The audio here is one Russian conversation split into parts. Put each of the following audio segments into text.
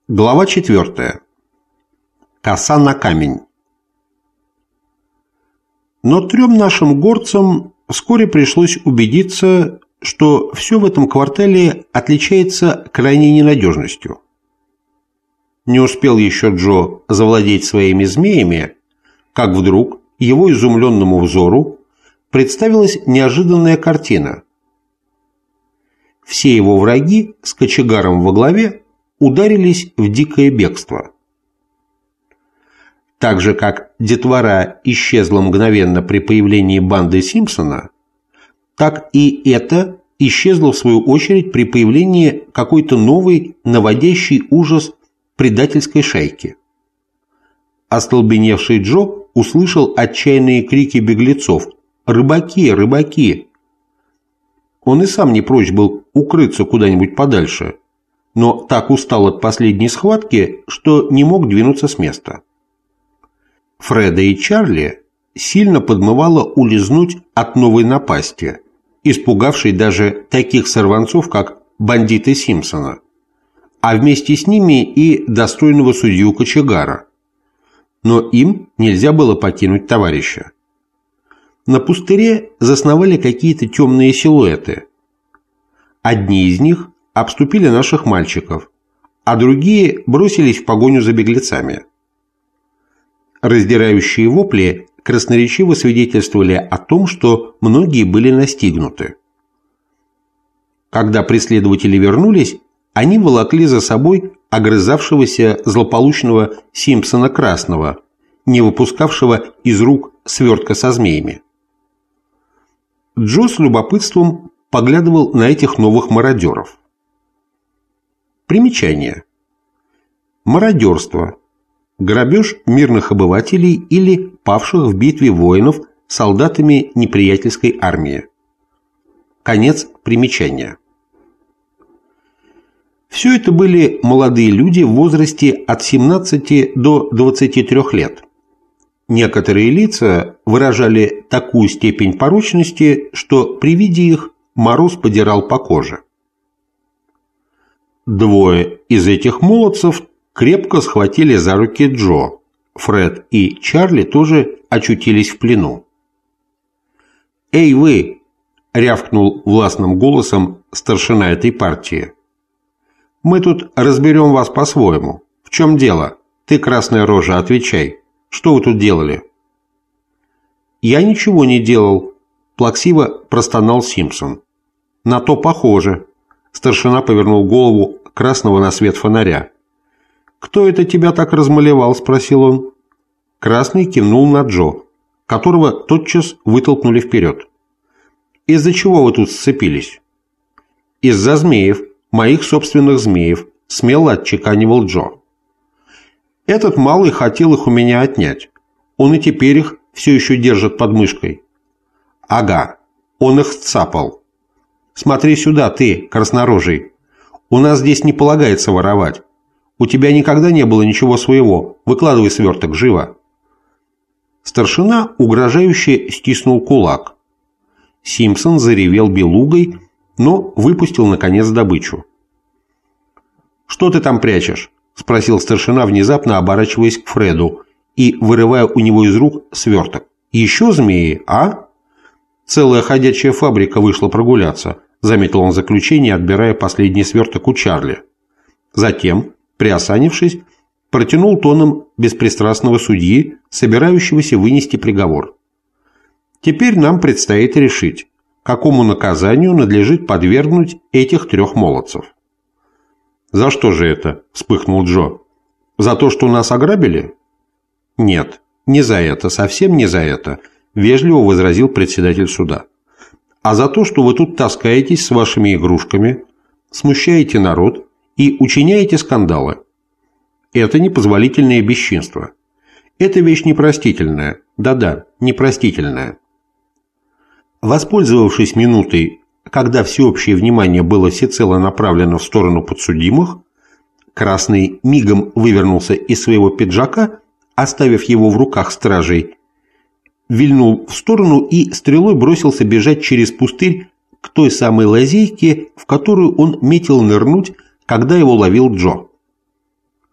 Глава 4. Коса на камень. Но трем нашим горцам вскоре пришлось убедиться, что все в этом квартале отличается крайней ненадежностью. Не успел еще Джо завладеть своими змеями, как вдруг его изумленному взору представилась неожиданная картина. Все его враги с кочегаром во главе ударились в дикое бегство. Так же, как детвора исчезла мгновенно при появлении банды Симпсона, так и это исчезло в свою очередь при появлении какой-то новой, наводящей ужас предательской шайки. Остолбеневший Джо услышал отчаянные крики беглецов: «Рыбаки! Рыбаки!». Он и сам не прочь был укрыться куда-нибудь подальше, но так устал от последней схватки, что не мог двинуться с места. Фреда и Чарли сильно подмывало улизнуть от новой напасти, испугавшей даже таких сорванцов, как бандиты Симпсона, а вместе с ними и достойного судью кочегара. Но им нельзя было покинуть товарища. На пустыре засновали какие-то темные силуэты. Одни из них обступили наших мальчиков, а другие бросились в погоню за беглецами. Раздирающие вопли красноречиво свидетельствовали о том, что многие были настигнуты. Когда преследователи вернулись, они волокли за собой огрызавшегося злополучного Симпсона Красного, не выпускавшего из рук свертка со змеями. Джо с любопытством поглядывал на этих новых мародеров. Примечание. Мародерство. Грабеж мирных обывателей или павших в битве воинов солдатами неприятельской армии. Конец примечания. Все это были молодые люди в возрасте от 17 до 23 лет. Некоторые лица выражали такую степень порочности, что при виде их мороз подирал по коже. Двое из этих молодцев крепко схватили за руки Джо. Фред и Чарли тоже очутились в плену. «Эй, вы!» – рявкнул властным голосом старшина этой партии. «Мы тут разберем вас по-своему. В чем дело? Ты, красная рожа, отвечай. Что вы тут делали?» «Я ничего не делал», – плаксиво простонал Симпсон. «На то похоже». Старшина повернул голову Красного на свет фонаря. «Кто это тебя так размалевал?» – спросил он. Красный кивнул на Джо, которого тотчас вытолкнули вперед. «Из-за чего вы тут сцепились?» «Из-за змеев, моих собственных змеев», – смело отчеканивал Джо. «Этот малый хотел их у меня отнять. Он и теперь их все еще держит под мышкой». «Ага, он их сцапал. Смотри сюда, ты, краснорожий. У нас здесь не полагается воровать. У тебя никогда не было ничего своего. Выкладывай сверток, живо». Старшина угрожающе стиснул кулак. Симпсон заревел белугой, но выпустил, наконец, добычу. «Что ты там прячешь?» – спросил старшина, внезапно оборачиваясь к Фреду и вырывая у него из рук сверток. «Еще змеи, а?» «Целая ходячая фабрика вышла прогуляться», – заметил он в заключение, отбирая последний сверток у Чарли. Затем, приосанившись, протянул тоном беспристрастного судьи, собирающегося вынести приговор. «Теперь нам предстоит решить, какому наказанию надлежит подвергнуть этих трех молодцев». «За что же это?» – вспыхнул Джо. «За то, что нас ограбили?» «Нет, не за это, совсем не за это», – вежливо возразил председатель суда. «А за то, что вы тут таскаетесь с вашими игрушками, смущаете народ и учиняете скандалы. Это непозволительное бесчинство. Это вещь непростительная. Да-да, непростительная». Воспользовавшись минутой, когда всеобщее внимание было всецело направлено в сторону подсудимых, Красный мигом вывернулся из своего пиджака, оставив его в руках стражей, вильнул в сторону и стрелой бросился бежать через пустырь к той самой лазейке, в которую он метил нырнуть, когда его ловил Джо.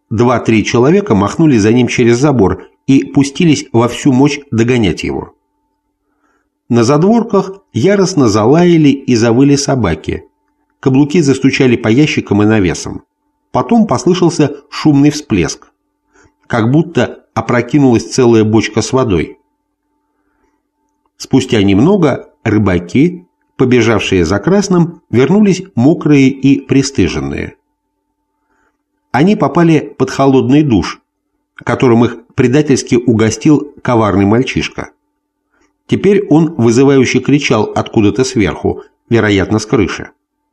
2-3 человека махнули за ним через забор и пустились во всю мощь догонять его. На задворках яростно залаяли и завыли собаки. Каблуки застучали по ящикам и навесам. Потом послышался шумный всплеск, как будто опрокинулась целая бочка с водой. Спустя немного рыбаки, побежавшие за красным, вернулись мокрые и пристыженные. Они попали под холодный душ, которым их предательски угостил коварный мальчишка. Теперь он вызывающе кричал откуда-то сверху, вероятно, с крыши.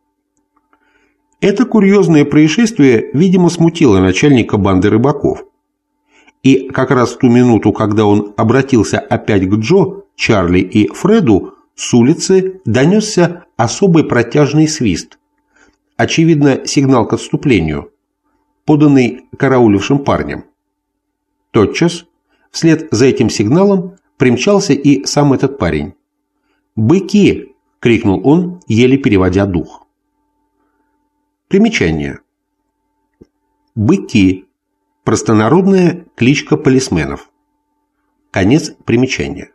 Это курьезное происшествие, видимо, смутило начальника банды рыбаков. И как раз в ту минуту, когда он обратился опять к Джо, Чарли и Фреду, с улицы донесся особый протяжный свист. Очевидно, сигнал к отступлению, поданный караулившим парнем. Тотчас, вслед за этим сигналом, примчался и сам этот парень. «Быки!» — крикнул он, еле переводя дух. Примечание. Быки – простонародная кличка полисменов. Конец примечания.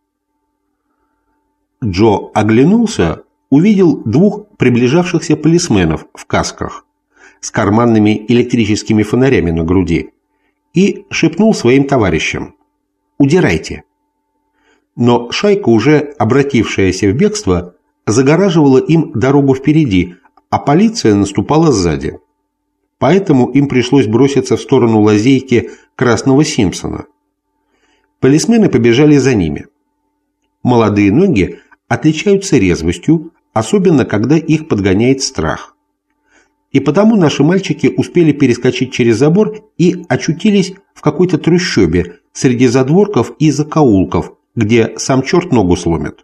Джо оглянулся, увидел 2 приближавшихся полисменов в касках с карманными электрическими фонарями на груди и шепнул своим товарищам: «Удирайте!». Но шайка, уже обратившаяся в бегство, загораживала им дорогу впереди, а полиция наступала сзади. Поэтому им пришлось броситься в сторону лазейки Красного Симпсона. Полисмены побежали за ними. Молодые ноги отличаются резвостью, особенно когда их подгоняет страх. И потому наши мальчики успели перескочить через забор и очутились в какой-то трущобе среди задворков и закоулков, где сам черт ногу сломит.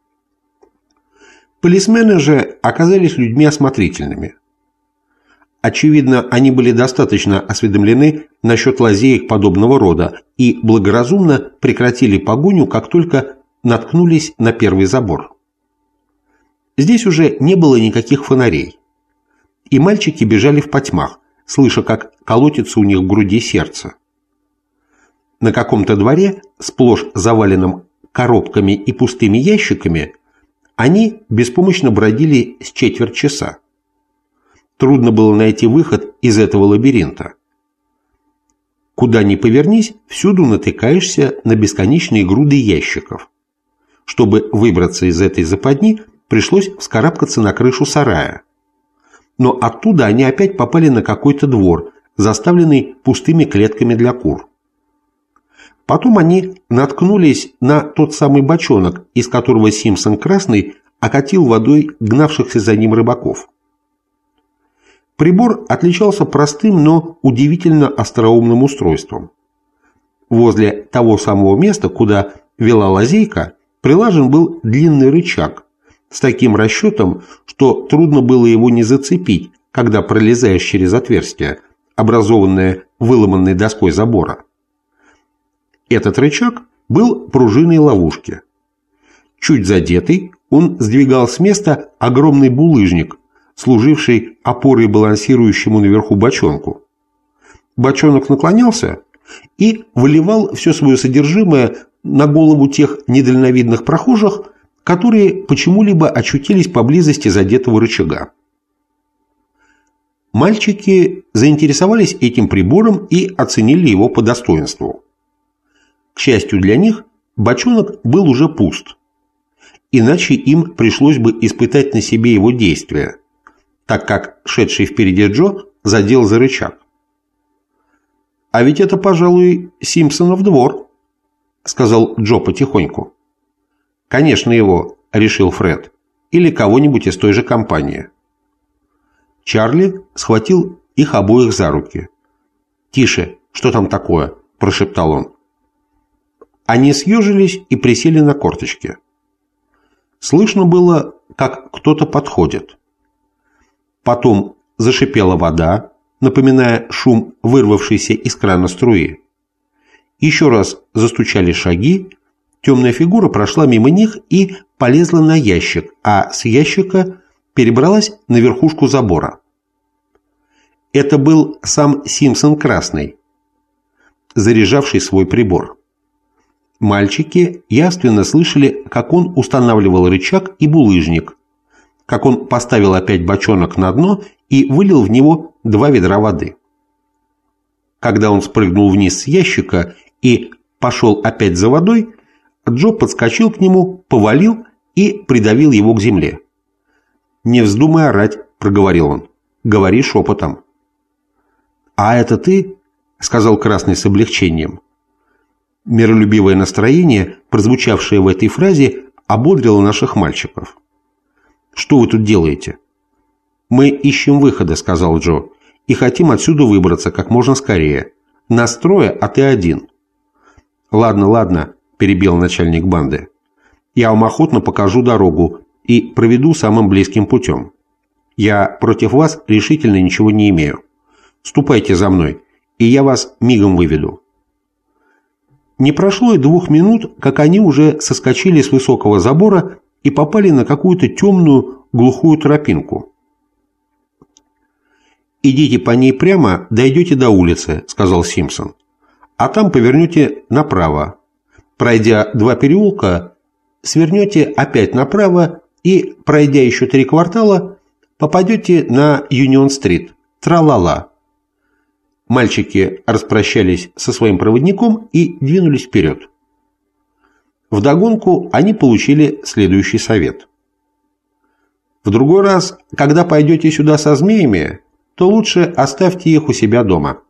Полисмены же оказались людьми осмотрительными. Очевидно, они были достаточно осведомлены насчет лазеек подобного рода и благоразумно прекратили погоню, как только наткнулись на первый забор. Здесь уже не было никаких фонарей, и мальчики бежали в потьмах, слыша, как колотится у них в груди сердце. На каком-то дворе, сплошь заваленном коробками и пустыми ящиками, они беспомощно бродили с четверть часа. Трудно было найти выход из этого лабиринта. Куда ни повернись, всюду натыкаешься на бесконечные груды ящиков. Чтобы выбраться из этой западни, пришлось вскарабкаться на крышу сарая. Но оттуда они опять попали на какой-то двор, заставленный пустыми клетками для кур. Потом они наткнулись на тот самый бочонок, из которого Симпсон Красный окатил водой гнавшихся за ним рыбаков. Прибор отличался простым, но удивительно остроумным устройством. Возле того самого места, куда вела лазейка, прилажен был длинный рычаг с таким расчетом, что трудно было его не зацепить, когда пролезаешь через отверстие, образованное выломанной доской забора. Этот рычаг был пружиной ловушки. Чуть задетый, он сдвигал с места огромный булыжник, служивший опорой балансирующему наверху бочонку. Бочонок наклонялся и выливал все свое содержимое на голову тех недальновидных прохожих, которые почему-либо очутились поблизости задетого рычага. Мальчики заинтересовались этим прибором и оценили его по достоинству. К счастью для них, бочонок был уже пуст, иначе им пришлось бы испытать на себе его действия, так как шедший впереди Джо задел за рычаг. «А ведь это, пожалуй, Симпсонов двор», — сказал Джо потихоньку. «Конечно его», — решил Фред, — «или кого-нибудь из той же компании». Чарли схватил их обоих за руки. «Тише, что там такое?» – прошептал он. Они съежились и присели на корточки. Слышно было, как кто-то подходит. Потом зашипела вода, напоминая шум вырвавшейся из крана струи. Еще раз застучали шаги, темная фигура прошла мимо них и полезла на ящик, а с ящика перебралась на верхушку забора. Это был сам Симпсон Красный, заряжавший свой прибор. Мальчики явственно слышали, как он устанавливал рычаг и булыжник, как он поставил опять бочонок на дно и вылил в него 2 ведра воды. Когда он спрыгнул вниз с ящика и пошел опять за водой, Джо подскочил к нему, повалил и придавил его к земле. «Не вздумай орать», — проговорил он. «Говори шепотом». «А это ты?» — сказал Красный с облегчением. Миролюбивое настроение, прозвучавшее в этой фразе, ободрило наших мальчиков. «Что вы тут делаете?» «Мы ищем выхода», — сказал Джо, — «и хотим отсюда выбраться как можно скорее. Нас 3, а ты 1». «Ладно, ладно», — перебил начальник банды. «Я вам охотно покажу дорогу и проведу самым близким путем. Я против вас решительно ничего не имею. Ступайте за мной, и я вас мигом выведу». Не прошло и 2 минут, как они уже соскочили с высокого забора и попали на какую-то темную, глухую тропинку. «Идите по ней прямо, дойдете до улицы», — сказал Симпсон. «А там повернете направо. Пройдя 2 переулка, свернете опять направо и, пройдя еще 3 квартала, попадете на Юнион-стрит. Тра-ла-ла». Мальчики распрощались со своим проводником и двинулись вперед. Вдогонку они получили следующий совет. «В другой раз, когда пойдете сюда со змеями, то лучше оставьте их у себя дома».